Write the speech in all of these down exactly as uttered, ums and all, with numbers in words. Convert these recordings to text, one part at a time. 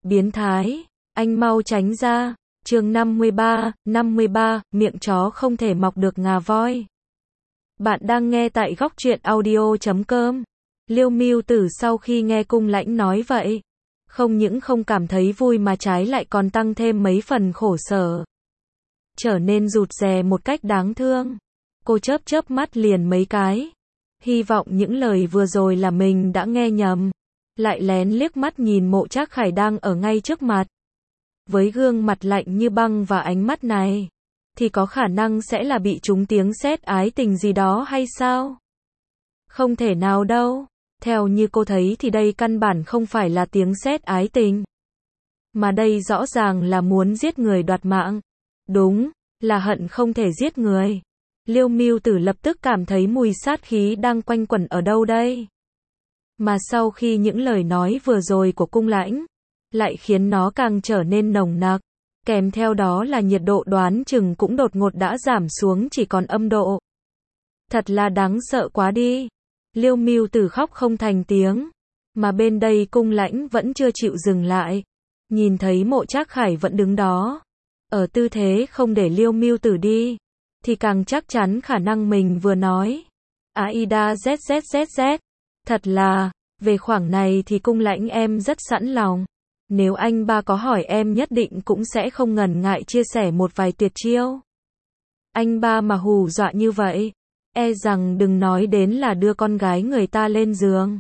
Biến thái, anh mau tránh ra. Chương năm mươi ba, năm mươi ba, miệng chó không thể mọc được ngà voi. Bạn đang nghe tại góc truyện audio chấm com. Liêu Mưu Tử sau khi nghe Cung Lãnh nói vậy, không những không cảm thấy vui mà trái lại còn tăng thêm mấy phần khổ sở. Trở nên rụt rè một cách đáng thương. Cô chớp chớp mắt liền mấy cái. Hy vọng những lời vừa rồi là mình đã nghe nhầm. Lại lén liếc mắt nhìn Mộ Trác Khải đang ở ngay trước mặt. Với gương mặt lạnh như băng và ánh mắt này, thì có khả năng sẽ là bị trúng tiếng sét ái tình gì đó hay sao? Không thể nào đâu. Theo như cô thấy thì đây căn bản không phải là tiếng sét ái tình. Mà đây rõ ràng là muốn giết người đoạt mạng. Đúng, là hận không thể giết người. Liêu Mưu Tử lập tức cảm thấy mùi sát khí đang quanh quẩn ở đâu đây. Mà sau khi những lời nói vừa rồi của Cung Lãnh, lại khiến nó càng trở nên nồng nặc. Kèm theo đó là nhiệt độ đoán chừng cũng đột ngột đã giảm xuống chỉ còn âm độ. Thật là đáng sợ quá đi. Liêu Mưu Tử khóc không thành tiếng. Mà bên đây Cung Lãnh vẫn chưa chịu dừng lại. Nhìn thấy Mộ Trác Khải vẫn đứng đó, ở tư thế không để Liêu Mưu Tử đi, thì càng chắc chắn khả năng mình vừa nói. Aida zzz. Thật là, về khoảng này thì Cung Lãnh em rất sẵn lòng. Nếu anh ba có hỏi em nhất định cũng sẽ không ngần ngại chia sẻ một vài tuyệt chiêu. Anh ba mà hù dọa như vậy, e rằng đừng nói đến là đưa con gái người ta lên giường.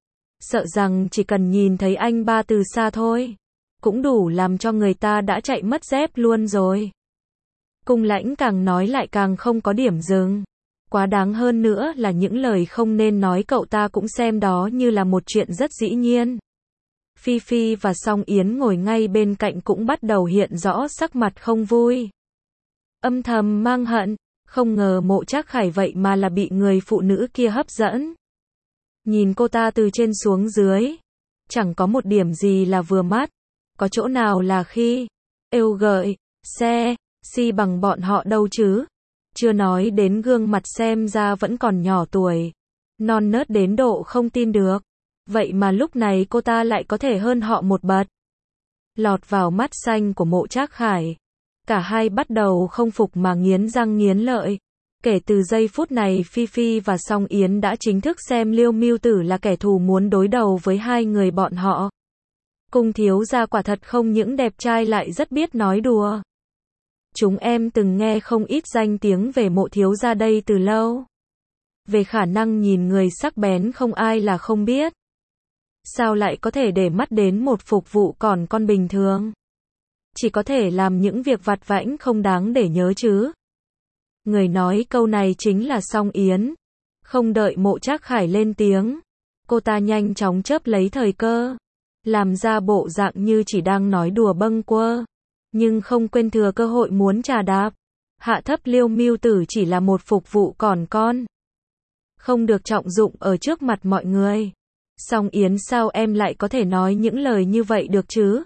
Sợ rằng chỉ cần nhìn thấy anh ba từ xa thôi, cũng đủ làm cho người ta đã chạy mất dép luôn rồi. Cung Lãnh càng nói lại càng không có điểm dừng. Quá đáng hơn nữa là những lời không nên nói cậu ta cũng xem đó như là một chuyện rất dĩ nhiên. Phi Phi và Song Yến ngồi ngay bên cạnh cũng bắt đầu hiện rõ sắc mặt không vui. Âm thầm mang hận, không ngờ Mộ Trác Khải vậy mà là bị người phụ nữ kia hấp dẫn. Nhìn cô ta từ trên xuống dưới, chẳng có một điểm gì là vừa mắt, có chỗ nào là khi êu gợi, xe, si bằng bọn họ đâu chứ. Chưa nói đến gương mặt xem ra vẫn còn nhỏ tuổi, non nớt đến độ không tin được. Vậy mà lúc này cô ta lại có thể hơn họ một bậc. Lọt vào mắt xanh của Mộ Trác Khải, cả hai bắt đầu không phục mà nghiến răng nghiến lợi. Kể từ giây phút này Phi Phi và Song Yến đã chính thức xem Liêu Mưu Tử là kẻ thù muốn đối đầu với hai người bọn họ. Cung thiếu gia quả thật không những đẹp trai lại rất biết nói đùa. Chúng em từng nghe không ít danh tiếng về Mộ thiếu gia đây từ lâu. Về khả năng nhìn người sắc bén không ai là không biết. Sao lại có thể để mắt đến một phục vụ còn con bình thường? Chỉ có thể làm những việc vặt vãnh không đáng để nhớ chứ. Người nói câu này chính là Song Yến. Không đợi Mộ Trác Khải lên tiếng, cô ta nhanh chóng chớp lấy thời cơ, làm ra bộ dạng như chỉ đang nói đùa bâng quơ, nhưng không quên thừa cơ hội muốn trà đạp. Hạ thấp Liêu Mưu Tử chỉ là một phục vụ còn con, không được trọng dụng ở trước mặt mọi người. Song Yến sao em lại có thể nói những lời như vậy được chứ?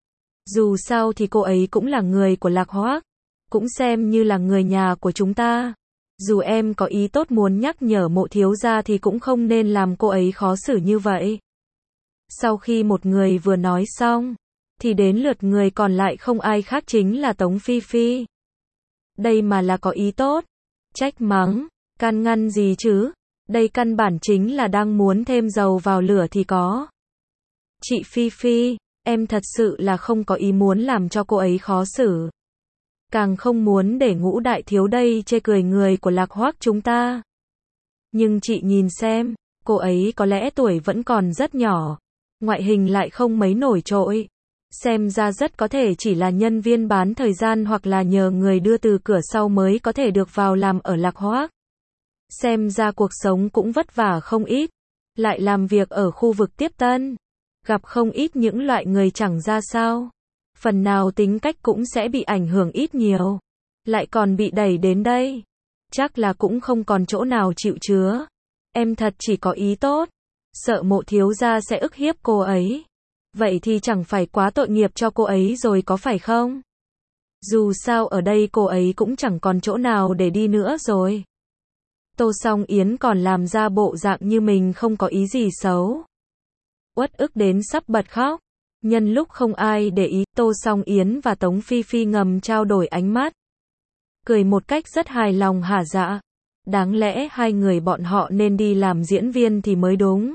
Dù sao thì cô ấy cũng là người của Lạc Hoác, cũng xem như là người nhà của chúng ta. Dù em có ý tốt muốn nhắc nhở Mộ thiếu gia thì cũng không nên làm cô ấy khó xử như vậy. Sau khi một người vừa nói xong, thì đến lượt người còn lại không ai khác chính là Tống Phi Phi. Đây mà là có ý tốt, trách mắng, can ngăn gì chứ? Đây căn bản chính là đang muốn thêm dầu vào lửa thì có. Chị Phi Phi, em thật sự là không có ý muốn làm cho cô ấy khó xử. Càng không muốn để Ngũ đại thiếu đây chê cười người của Lạc Hoác chúng ta. Nhưng chị nhìn xem, cô ấy có lẽ tuổi vẫn còn rất nhỏ, ngoại hình lại không mấy nổi trội. Xem ra rất có thể chỉ là nhân viên bán thời gian hoặc là nhờ người đưa từ cửa sau mới có thể được vào làm ở Lạc Hoác. Xem ra cuộc sống cũng vất vả không ít, lại làm việc ở khu vực tiếp tân, gặp không ít những loại người chẳng ra sao. Phần nào tính cách cũng sẽ bị ảnh hưởng ít nhiều, lại còn bị đẩy đến đây. Chắc là cũng không còn chỗ nào chịu chứa. Em thật chỉ có ý tốt, sợ Mộ thiếu gia sẽ ức hiếp cô ấy. Vậy thì chẳng phải quá tội nghiệp cho cô ấy rồi có phải không? Dù sao ở đây cô ấy cũng chẳng còn chỗ nào để đi nữa rồi. Tô Song Yến còn làm ra bộ dạng như mình không có ý gì xấu. Uất ức đến sắp bật khóc. Nhân lúc không ai để ý, Tô Song Yến và Tống Phi Phi ngầm trao đổi ánh mắt. Cười một cách rất hài lòng hả dạ. Đáng lẽ hai người bọn họ nên đi làm diễn viên thì mới đúng.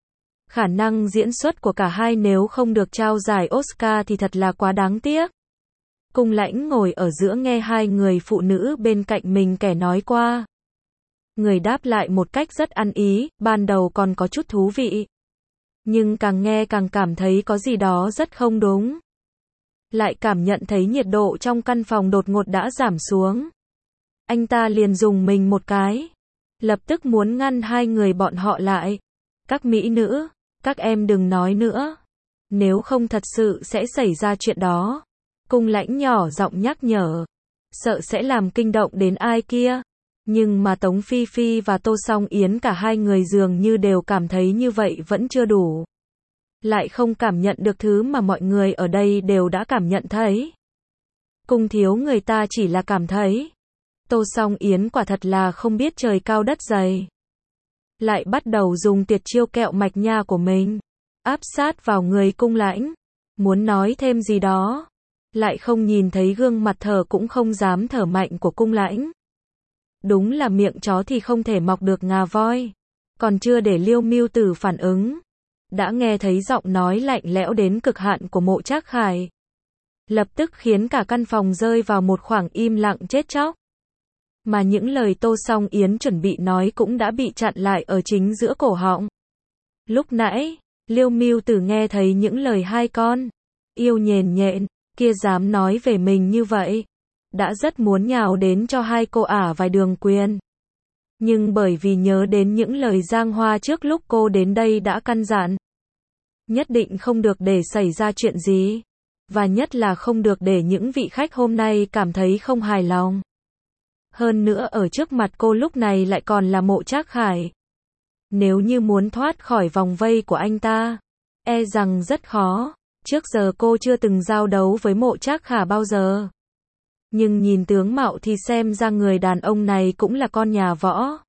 Khả năng diễn xuất của cả hai nếu không được trao giải Oscar thì thật là quá đáng tiếc. Cung Lãnh ngồi ở giữa nghe hai người phụ nữ bên cạnh mình kẻ nói qua. Người đáp lại một cách rất ăn ý, ban đầu còn có chút thú vị. Nhưng càng nghe càng cảm thấy có gì đó rất không đúng. Lại cảm nhận thấy nhiệt độ trong căn phòng đột ngột đã giảm xuống. Anh ta liền dùng mình một cái. Lập tức muốn ngăn hai người bọn họ lại. Các mỹ nữ, các em đừng nói nữa. Nếu không thật sự sẽ xảy ra chuyện đó. Cung Lãnh nhỏ giọng nhắc nhở. Sợ sẽ làm kinh động đến ai kia. Nhưng mà Tống Phi Phi và Tô Song Yến cả hai người dường như đều cảm thấy như vậy vẫn chưa đủ. Lại không cảm nhận được thứ mà mọi người ở đây đều đã cảm nhận thấy. Cung thiếu người ta chỉ là cảm thấy. Tô Song Yến quả thật là không biết trời cao đất dày. Lại bắt đầu dùng tuyệt chiêu kẹo mạch nha của mình. Áp sát vào người Cung Lãnh. Muốn nói thêm gì đó. Lại không nhìn thấy gương mặt thở cũng không dám thở mạnh của Cung Lãnh. Đúng là miệng chó thì không thể mọc được ngà voi. Còn chưa để Liêu Mưu Tử phản ứng. Đã nghe thấy giọng nói lạnh lẽo đến cực hạn của Mộ Trác Khải. Lập tức khiến cả căn phòng rơi vào một khoảng im lặng chết chóc. Mà những lời Tô Song Yến chuẩn bị nói cũng đã bị chặn lại ở chính giữa cổ họng. Lúc nãy, Liêu Mưu Tử nghe thấy những lời hai con yêu nhền nhện kia dám nói về mình như vậy. Đã rất muốn nhào đến cho hai cô ả vài đường quyền. Nhưng bởi vì nhớ đến những lời Giang Hoa trước lúc cô đến đây đã căn dặn. Nhất định không được để xảy ra chuyện gì. Và nhất là không được để những vị khách hôm nay cảm thấy không hài lòng. Hơn nữa ở trước mặt cô lúc này lại còn là Mộ Trác Khải. Nếu như muốn thoát khỏi vòng vây của anh ta, e rằng rất khó. Trước giờ cô chưa từng giao đấu với Mộ Trác Khải bao giờ. Nhưng nhìn tướng mạo thì xem ra người đàn ông này cũng là con nhà võ.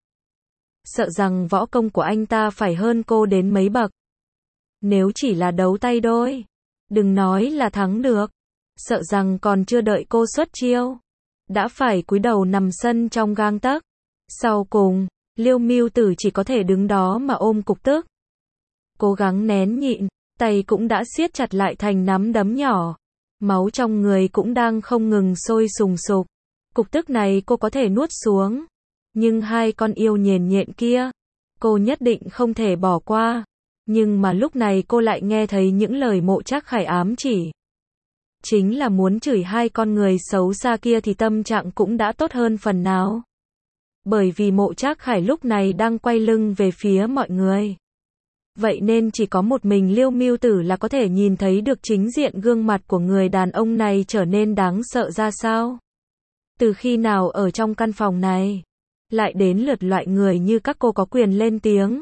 Sợ rằng võ công của anh ta phải hơn cô đến mấy bậc. Nếu chỉ là đấu tay đôi, đừng nói là thắng được. Sợ rằng còn chưa đợi cô xuất chiêu, đã phải cúi đầu nằm sân trong gang tấc. Sau cùng, Liêu Mưu Tử chỉ có thể đứng đó mà ôm cục tức. Cố gắng nén nhịn, tay cũng đã siết chặt lại thành nắm đấm nhỏ. Máu trong người cũng đang không ngừng sôi sùng sục. Cục tức này cô có thể nuốt xuống. Nhưng hai con yêu nhền nhện kia, cô nhất định không thể bỏ qua. Nhưng mà lúc này cô lại nghe thấy những lời Mộ Trác Khải ám chỉ. Chính là muốn chửi hai con người xấu xa kia thì tâm trạng cũng đã tốt hơn phần nào. Bởi vì Mộ Trác Khải lúc này đang quay lưng về phía mọi người. Vậy nên chỉ có một mình Liêu Mưu Tử là có thể nhìn thấy được chính diện gương mặt của người đàn ông này trở nên đáng sợ ra sao. Từ khi nào ở trong căn phòng này, lại đến lượt loại người như các cô có quyền lên tiếng.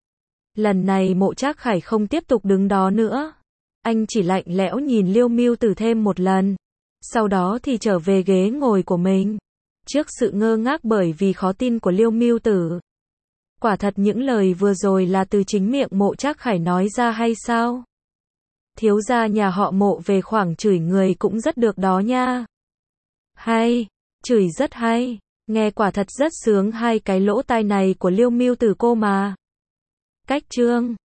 Lần này Mộ Trác Khải không tiếp tục đứng đó nữa. Anh chỉ lạnh lẽo nhìn Liêu Mưu Tử thêm một lần. Sau đó thì trở về ghế ngồi của mình. Trước sự ngơ ngác bởi vì khó tin của Liêu Mưu Tử. Quả thật những lời vừa rồi là từ chính miệng Mộ Trác Khải nói ra hay sao? Thiếu gia nhà họ Mộ về khoảng chửi người cũng rất được đó nha. Hay, chửi rất hay, nghe quả thật rất sướng hai cái lỗ tai này của Liêu Mưu Tử cô mà. Cách chương